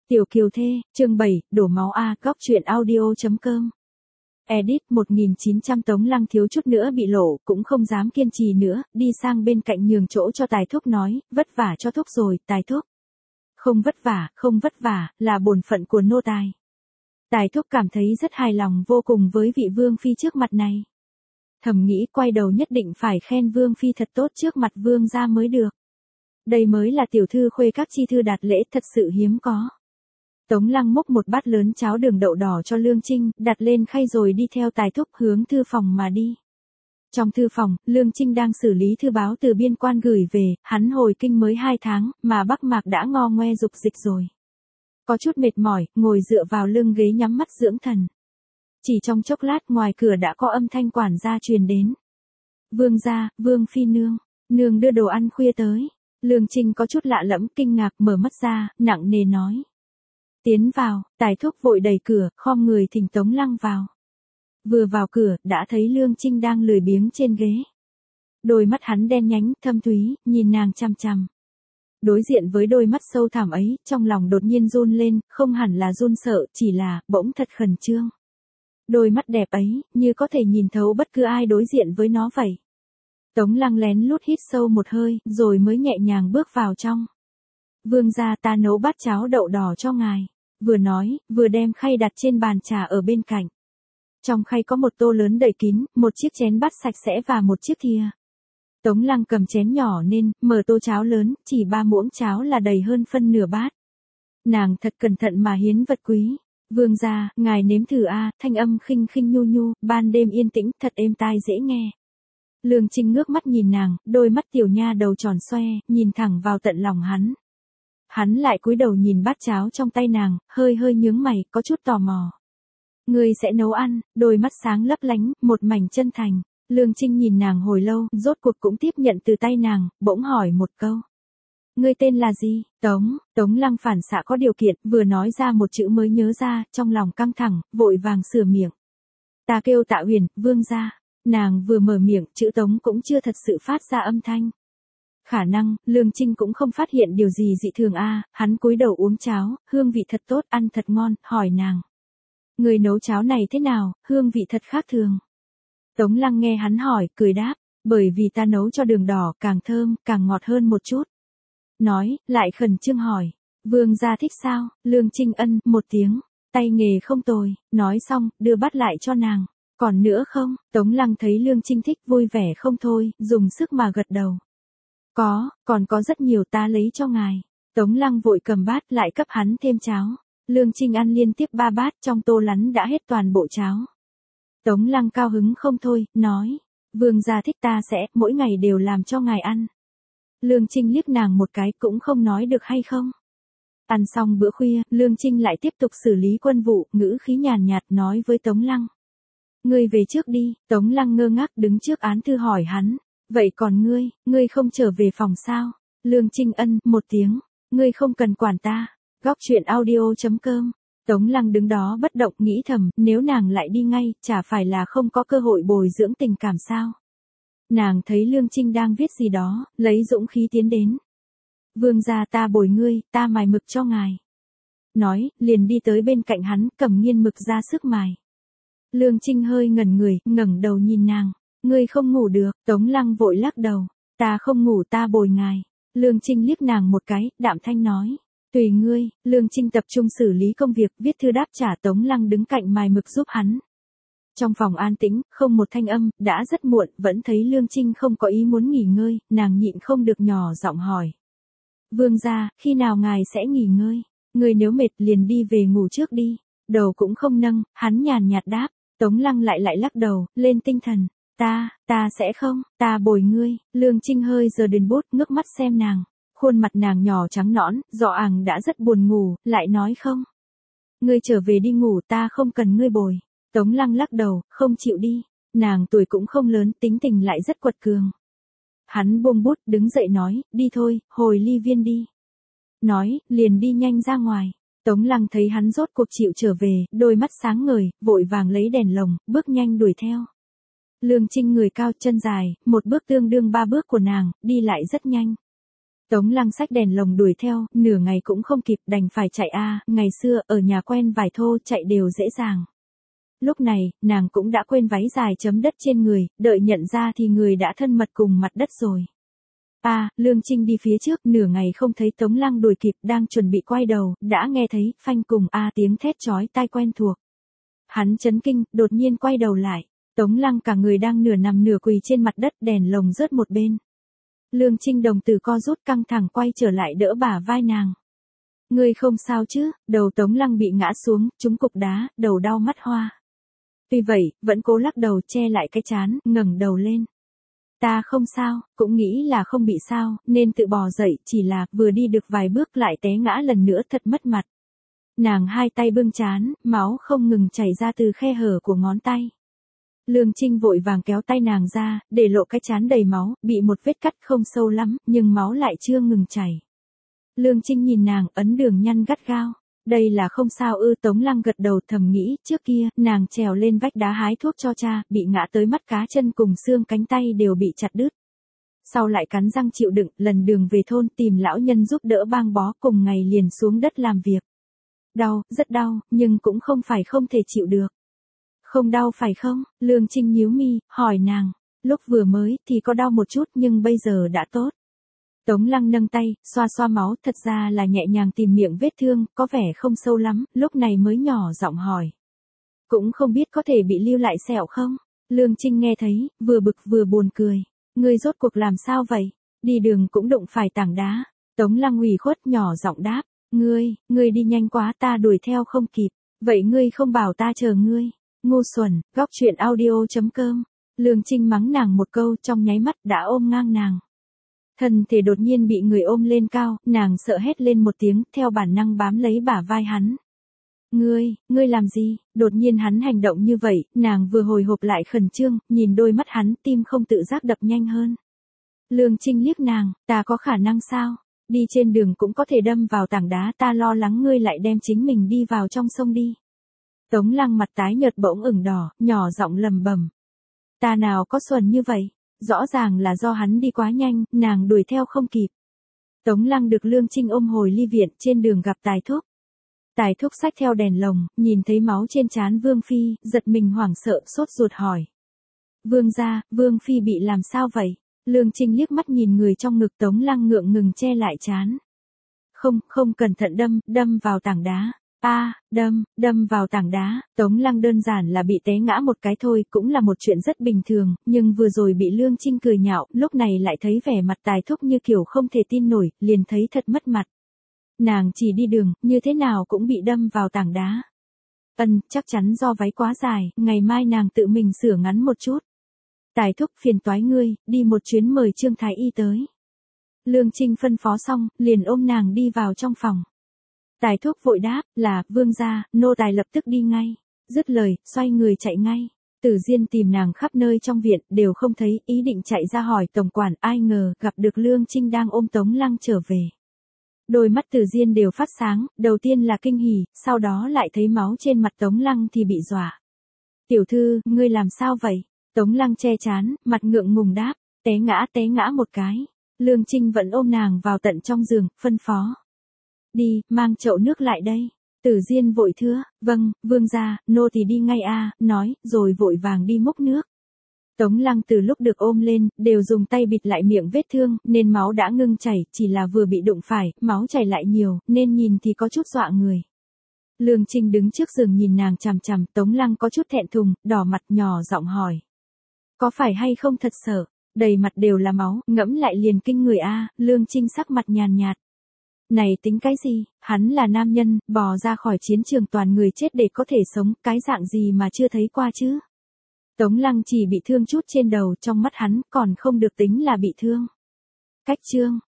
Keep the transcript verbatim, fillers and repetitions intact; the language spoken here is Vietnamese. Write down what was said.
Tiểu Kiều Thê, chương bảy, đổ máu A, góc truyện audio.com. Edit một nghìn chín trăm Tống Lăng thiếu chút nữa bị lộ, cũng không dám kiên trì nữa, đi sang bên cạnh nhường chỗ cho Tài Thúc nói, vất vả cho Thúc rồi, Tài Thúc. Không vất vả, không vất vả, là bổn phận của nô tài. Tài Thúc cảm thấy rất hài lòng vô cùng với vị Vương Phi trước mặt này. Thầm nghĩ quay đầu nhất định phải khen Vương Phi thật tốt trước mặt Vương gia mới được. Đây mới là tiểu thư khuê các chi thư đạt lễ thật sự hiếm có. Tống Lăng múc một bát lớn cháo đường đậu đỏ cho Lương Trinh, đặt lên khay rồi đi theo Tài Thúc hướng thư phòng mà đi. Trong thư phòng, Lương Trinh đang xử lý thư báo từ biên quan gửi về, hắn hồi kinh mới hai tháng, mà Bắc Mạc đã ngo ngoe dục dịch rồi. Có chút mệt mỏi, ngồi dựa vào lưng ghế nhắm mắt dưỡng thần. Chỉ trong chốc lát ngoài cửa đã có âm thanh quản gia truyền đến. Vương gia, Vương Phi nương, nương đưa đồ ăn khuya tới. Lương Trinh có chút lạ lẫm kinh ngạc mở mắt ra, nặng nề nói. Tiến vào, Tài Thúc vội đẩy cửa, khom người thỉnh Tống Lăng vào. Vừa vào cửa, đã thấy Lương Trinh đang lười biếng trên ghế. Đôi mắt hắn đen nhánh, thâm thúy, nhìn nàng chằm chằm. Đối diện với đôi mắt sâu thẳm ấy, trong lòng đột nhiên run lên, không hẳn là run sợ, chỉ là, bỗng thật khẩn trương. Đôi mắt đẹp ấy, như có thể nhìn thấu bất cứ ai đối diện với nó vậy. Tống Lăng lén lút hít sâu một hơi, rồi mới nhẹ nhàng bước vào trong. Vương gia, ta nấu bát cháo đậu đỏ cho ngài. Vừa nói, vừa đem khay đặt trên bàn trà ở bên cạnh. Trong khay có một tô lớn đầy kín, một chiếc chén bát sạch sẽ và một chiếc thìa. Tống Lăng cầm chén nhỏ nên, mở tô cháo lớn, chỉ ba muỗng cháo là đầy hơn phân nửa bát. Nàng thật cẩn thận mà hiến vật quý. Vương gia, ngài nếm thử a, thanh âm khinh khinh nhu nhu, ban đêm yên tĩnh, thật êm tai dễ nghe. Lương Trinh ngước mắt nhìn nàng, đôi mắt tiểu nha đầu tròn xoe, nhìn thẳng vào tận lòng hắn. Hắn lại cúi đầu nhìn bát cháo trong tay nàng, hơi hơi nhướng mày, có chút tò mò. Ngươi sẽ nấu ăn, đôi mắt sáng lấp lánh, một mảnh chân thành. Lương Trinh nhìn nàng hồi lâu, rốt cuộc cũng tiếp nhận từ tay nàng, bỗng hỏi một câu. Ngươi tên là gì? Tống, Tống Lăng phản xạ có điều kiện, vừa nói ra một chữ mới nhớ ra, trong lòng căng thẳng, vội vàng sửa miệng. Ta kêu Tạ Huyền, vương gia. Nàng vừa mở miệng, chữ Tống cũng chưa thật sự phát ra âm thanh. Khả năng, Lương Trinh cũng không phát hiện điều gì dị thường a, hắn cúi đầu uống cháo, hương vị thật tốt, ăn thật ngon, hỏi nàng. Người nấu cháo này thế nào, hương vị thật khác thường. Tống Lăng nghe hắn hỏi, cười đáp, bởi vì ta nấu cho đường đỏ, càng thơm, càng ngọt hơn một chút. Nói, lại khẩn trương hỏi, vương gia thích sao, Lương Trinh ân, một tiếng, tay nghề không tồi, nói xong, đưa bát lại cho nàng. Còn nữa không, Tống Lăng thấy Lương Trinh thích vui vẻ không thôi, dùng sức mà gật đầu. Có, còn có rất nhiều ta lấy cho ngài. Tống Lăng vội cầm bát lại cấp hắn thêm cháo. Lương Trinh ăn liên tiếp ba bát trong tô lắn đã hết toàn bộ cháo. Tống Lăng cao hứng không thôi, nói. Vương gia thích ta sẽ, mỗi ngày đều làm cho ngài ăn. Lương Trinh liếc nàng một cái cũng không nói được hay không. Ăn xong bữa khuya, Lương Trinh lại tiếp tục xử lý quân vụ, ngữ khí nhàn nhạt nói với Tống Lăng. Ngươi về trước đi, Tống Lăng ngơ ngác đứng trước án thư hỏi hắn. Vậy còn ngươi, ngươi không trở về phòng sao? Lương Trinh ân, một tiếng. Ngươi không cần quản ta. Góc truyện audio.com. Tống Lăng đứng đó bất động nghĩ thầm, nếu nàng lại đi ngay, chả phải là không có cơ hội bồi dưỡng tình cảm sao? Nàng thấy Lương Trinh đang viết gì đó, lấy dũng khí tiến đến. Vương gia ta bồi ngươi, ta mài mực cho ngài. Nói, liền đi tới bên cạnh hắn, cầm nghiên mực ra sức mài. Lương Trinh hơi ngẩn người, ngẩng đầu nhìn nàng. Ngươi không ngủ được, Tống Lăng vội lắc đầu. Ta không ngủ ta bồi ngài. Lương Trinh liếc nàng một cái, đạm thanh nói. Tùy ngươi, Lương Trinh tập trung xử lý công việc, viết thư đáp trả. Tống Lăng đứng cạnh mài mực giúp hắn. Trong phòng an tĩnh, không một thanh âm, đã rất muộn, vẫn thấy Lương Trinh không có ý muốn nghỉ ngơi, nàng nhịn không được nhỏ giọng hỏi. Vương gia, khi nào ngài sẽ nghỉ ngơi? Ngươi nếu mệt liền đi về ngủ trước đi. Đầu cũng không nâng, hắn nhàn nhạt đáp. Tống Lăng lại lại lắc đầu, lên tinh thần. Ta, ta sẽ không, ta bồi ngươi. Lương Trinh hơi giơ đèn bút, ngước mắt xem nàng. Khuôn mặt nàng nhỏ trắng nõn, rõ àng đã rất buồn ngủ, lại nói không. Ngươi trở về đi ngủ, ta không cần ngươi bồi. Tống Lăng lắc đầu, không chịu đi. Nàng tuổi cũng không lớn, tính tình lại rất quật cường. Hắn buông bút, đứng dậy nói, đi thôi, hồi ly viên đi. Nói, liền đi nhanh ra ngoài. Tống Lăng thấy hắn rốt cuộc chịu trở về, đôi mắt sáng ngời, vội vàng lấy đèn lồng, bước nhanh đuổi theo. Lương Trinh người cao chân dài, một bước tương đương ba bước của nàng, đi lại rất nhanh. Tống Lăng xách đèn lồng đuổi theo, nửa ngày cũng không kịp, đành phải chạy a, ngày xưa ở nhà quen vải thô chạy đều dễ dàng. Lúc này, nàng cũng đã quên váy dài chấm đất trên người, đợi nhận ra thì người đã thân mật cùng mặt đất rồi. A, à, Lương Trinh đi phía trước, nửa ngày không thấy Tống Lăng đuổi kịp, đang chuẩn bị quay đầu, đã nghe thấy phanh cùng a à, tiếng thét chói tai quen thuộc. Hắn chấn kinh, đột nhiên quay đầu lại. Tống Lăng cả người đang nửa nằm nửa quỳ trên mặt đất, đèn lồng rớt một bên. Lương Trinh đồng tử co rút căng thẳng quay trở lại đỡ bả vai nàng. Ngươi không sao chứ? Đầu Tống Lăng bị ngã xuống, trúng cục đá, đầu đau mắt hoa. Tuy vậy, vẫn cố lắc đầu che lại cái trán, ngẩng đầu lên. Ta không sao, cũng nghĩ là không bị sao, nên tự bò dậy, chỉ là vừa đi được vài bước lại té ngã lần nữa thật mất mặt. Nàng hai tay bưng trán, máu không ngừng chảy ra từ khe hở của ngón tay. Lương Trinh vội vàng kéo tay nàng ra, để lộ cái trán đầy máu, bị một vết cắt không sâu lắm, nhưng máu lại chưa ngừng chảy. Lương Trinh nhìn nàng, ấn đường nhăn gắt gao. Đây là không sao ư? Tống Lăng gật đầu thầm nghĩ, trước kia, nàng trèo lên vách đá hái thuốc cho cha, bị ngã tới mắt cá chân cùng xương cánh tay đều bị chặt đứt. Sau lại cắn răng chịu đựng, lần đường về thôn tìm lão nhân giúp đỡ băng bó, cùng ngày liền xuống đất làm việc. Đau, rất đau, nhưng cũng không phải không thể chịu được. Không đau phải không? Lương Trinh nhíu mi, hỏi nàng. Lúc vừa mới thì có đau một chút nhưng bây giờ đã tốt. Tống Lăng nâng tay, xoa xoa máu, thật ra là nhẹ nhàng tìm miệng vết thương, có vẻ không sâu lắm, lúc này mới nhỏ giọng hỏi. Cũng không biết có thể bị lưu lại sẹo không? Lương Trinh nghe thấy, vừa bực vừa buồn cười. Ngươi rốt cuộc làm sao vậy? Đi đường cũng đụng phải tảng đá. Tống Lăng ủy khuất nhỏ giọng đáp. Ngươi, ngươi đi nhanh quá ta đuổi theo không kịp. Vậy ngươi không bảo ta chờ ngươi. Ngu xuẩn, góc truyện audio chấm com. Lương Trinh mắng nàng một câu trong nháy mắt đã ôm ngang nàng. Thân thể đột nhiên bị người ôm lên cao, nàng sợ hét lên một tiếng, theo bản năng bám lấy bả vai hắn. Ngươi, ngươi làm gì? Đột nhiên hắn hành động như vậy, nàng vừa hồi hộp lại khẩn trương, nhìn đôi mắt hắn, tim không tự giác đập nhanh hơn. Lương Trinh liếc nàng, ta có khả năng sao? Đi trên đường cũng có thể đâm vào tảng đá, ta lo lắng ngươi lại đem chính mình đi vào trong sông đi. Tống Lăng mặt tái nhợt bỗng ửng đỏ, nhỏ giọng lầm bầm. Ta nào có xuẩn như vậy? Rõ ràng là do hắn đi quá nhanh, nàng đuổi theo không kịp. Tống Lăng được Lương Trinh ôm hồi ly viện, trên đường gặp Tài Thúc. Tài Thúc xách theo đèn lồng, nhìn thấy máu trên trán Vương Phi, giật mình hoảng sợ, sốt ruột hỏi. Vương gia, Vương Phi bị làm sao vậy? Lương Trinh liếc mắt nhìn người trong ngực Tống Lăng ngượng ngừng che lại trán. Không, không cẩn thận đâm, đâm vào tảng đá. A, à, đâm, đâm vào tảng đá. Tống Lăng đơn giản là bị té ngã một cái thôi, cũng là một chuyện rất bình thường, nhưng vừa rồi bị Lương Trinh cười nhạo, lúc này lại thấy vẻ mặt Tài Thúc như kiểu không thể tin nổi, liền thấy thật mất mặt. Nàng chỉ đi đường, như thế nào cũng bị đâm vào tảng đá. Ân, chắc chắn do váy quá dài, ngày mai nàng tự mình sửa ngắn một chút. Tài Thúc phiền toái ngươi, đi một chuyến mời Trương Thái Y tới. Lương Trinh phân phó xong, liền ôm nàng đi vào trong phòng. Tài Thúc vội đáp, là, vương gia, nô tài lập tức đi ngay. Dứt lời, xoay người chạy ngay. Tử Diên tìm nàng khắp nơi trong viện, đều không thấy, ý định chạy ra hỏi tổng quản, ai ngờ, gặp được Lương Trinh đang ôm Tống Lăng trở về. Đôi mắt Tử Diên đều phát sáng, đầu tiên là kinh hỉ, sau đó lại thấy máu trên mặt Tống Lăng thì bị dọa. Tiểu thư, ngươi làm sao vậy? Tống Lăng che trán, mặt ngượng ngùng đáp, té ngã té ngã một cái. Lương Trinh vẫn ôm nàng vào tận trong giường, phân phó. Đi, mang chậu nước lại đây. Tử Diên vội thưa, vâng, vương gia, nô thì đi ngay a, nói, rồi vội vàng đi múc nước. Tống Lăng từ lúc được ôm lên, đều dùng tay bịt lại miệng vết thương, nên máu đã ngưng chảy, chỉ là vừa bị đụng phải, máu chảy lại nhiều, nên nhìn thì có chút dọa người. Lương Trinh đứng trước giường nhìn nàng chằm chằm, Tống Lăng có chút thẹn thùng, đỏ mặt nhỏ giọng hỏi. Có phải hay không thật sợ? Đầy mặt đều là máu, ngẫm lại liền kinh người a. Lương Trinh sắc mặt nhàn nhạt. Này tính cái gì, hắn là nam nhân, bò ra khỏi chiến trường toàn người chết để có thể sống, cái dạng gì mà chưa thấy qua chứ? Tống Lăng chỉ bị thương chút trên đầu, trong mắt hắn, còn không được tính là bị thương. Cách chương.